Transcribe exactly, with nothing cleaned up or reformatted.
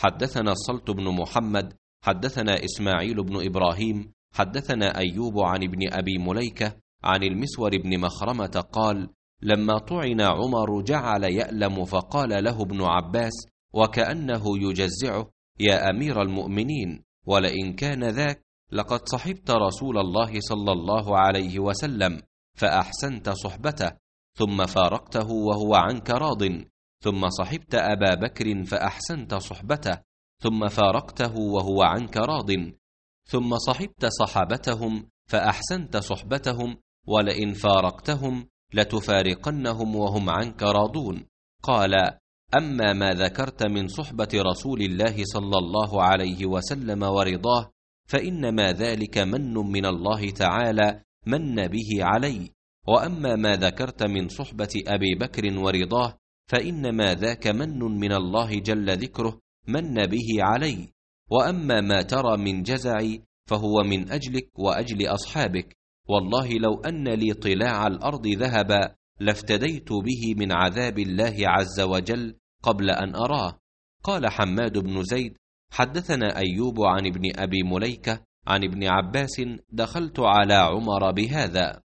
حدثنا الصلت بن محمد حدثنا إسماعيل بن إبراهيم حدثنا أيوب عن ابن أبي مليكة عن المسور بن مخرمة قال: لما طعن عمر جعل يألم، فقال له ابن عباس وكأنه يجزعه: يا أمير المؤمنين، ولئن كان ذاك لقد صحبت رسول الله صلى الله عليه وسلم فأحسنت صحبته، ثم فارقته وهو عنك راض، ثم صحبت أبا بكر فأحسنت صحبته، ثم فارقته وهو عنك راض، ثم صحبت صحابتهم فأحسنت صحبتهم، ولئن فارقتهم لتفارقنهم وهم عنك راضون. قال: أما ما ذكرت من صحبة رسول الله صلى الله عليه وسلم ورضاه فإنما ذلك من من الله تعالى من به علي، وأما ما ذكرت من صحبة أبي بكر ورضاه فإنما ذاك من من الله جل ذكره من به علي، وأما ما ترى من جزعي فهو من أجلك وأجل أصحابك، والله لو أن لي طلاع الأرض ذهبا لافتديت به من عذاب الله عز وجل قبل أن أراه. قال حماد بن زيد: حدثنا أيوب عن ابن أبي مليكة عن ابن عباس: دخلت على عمر بهذا.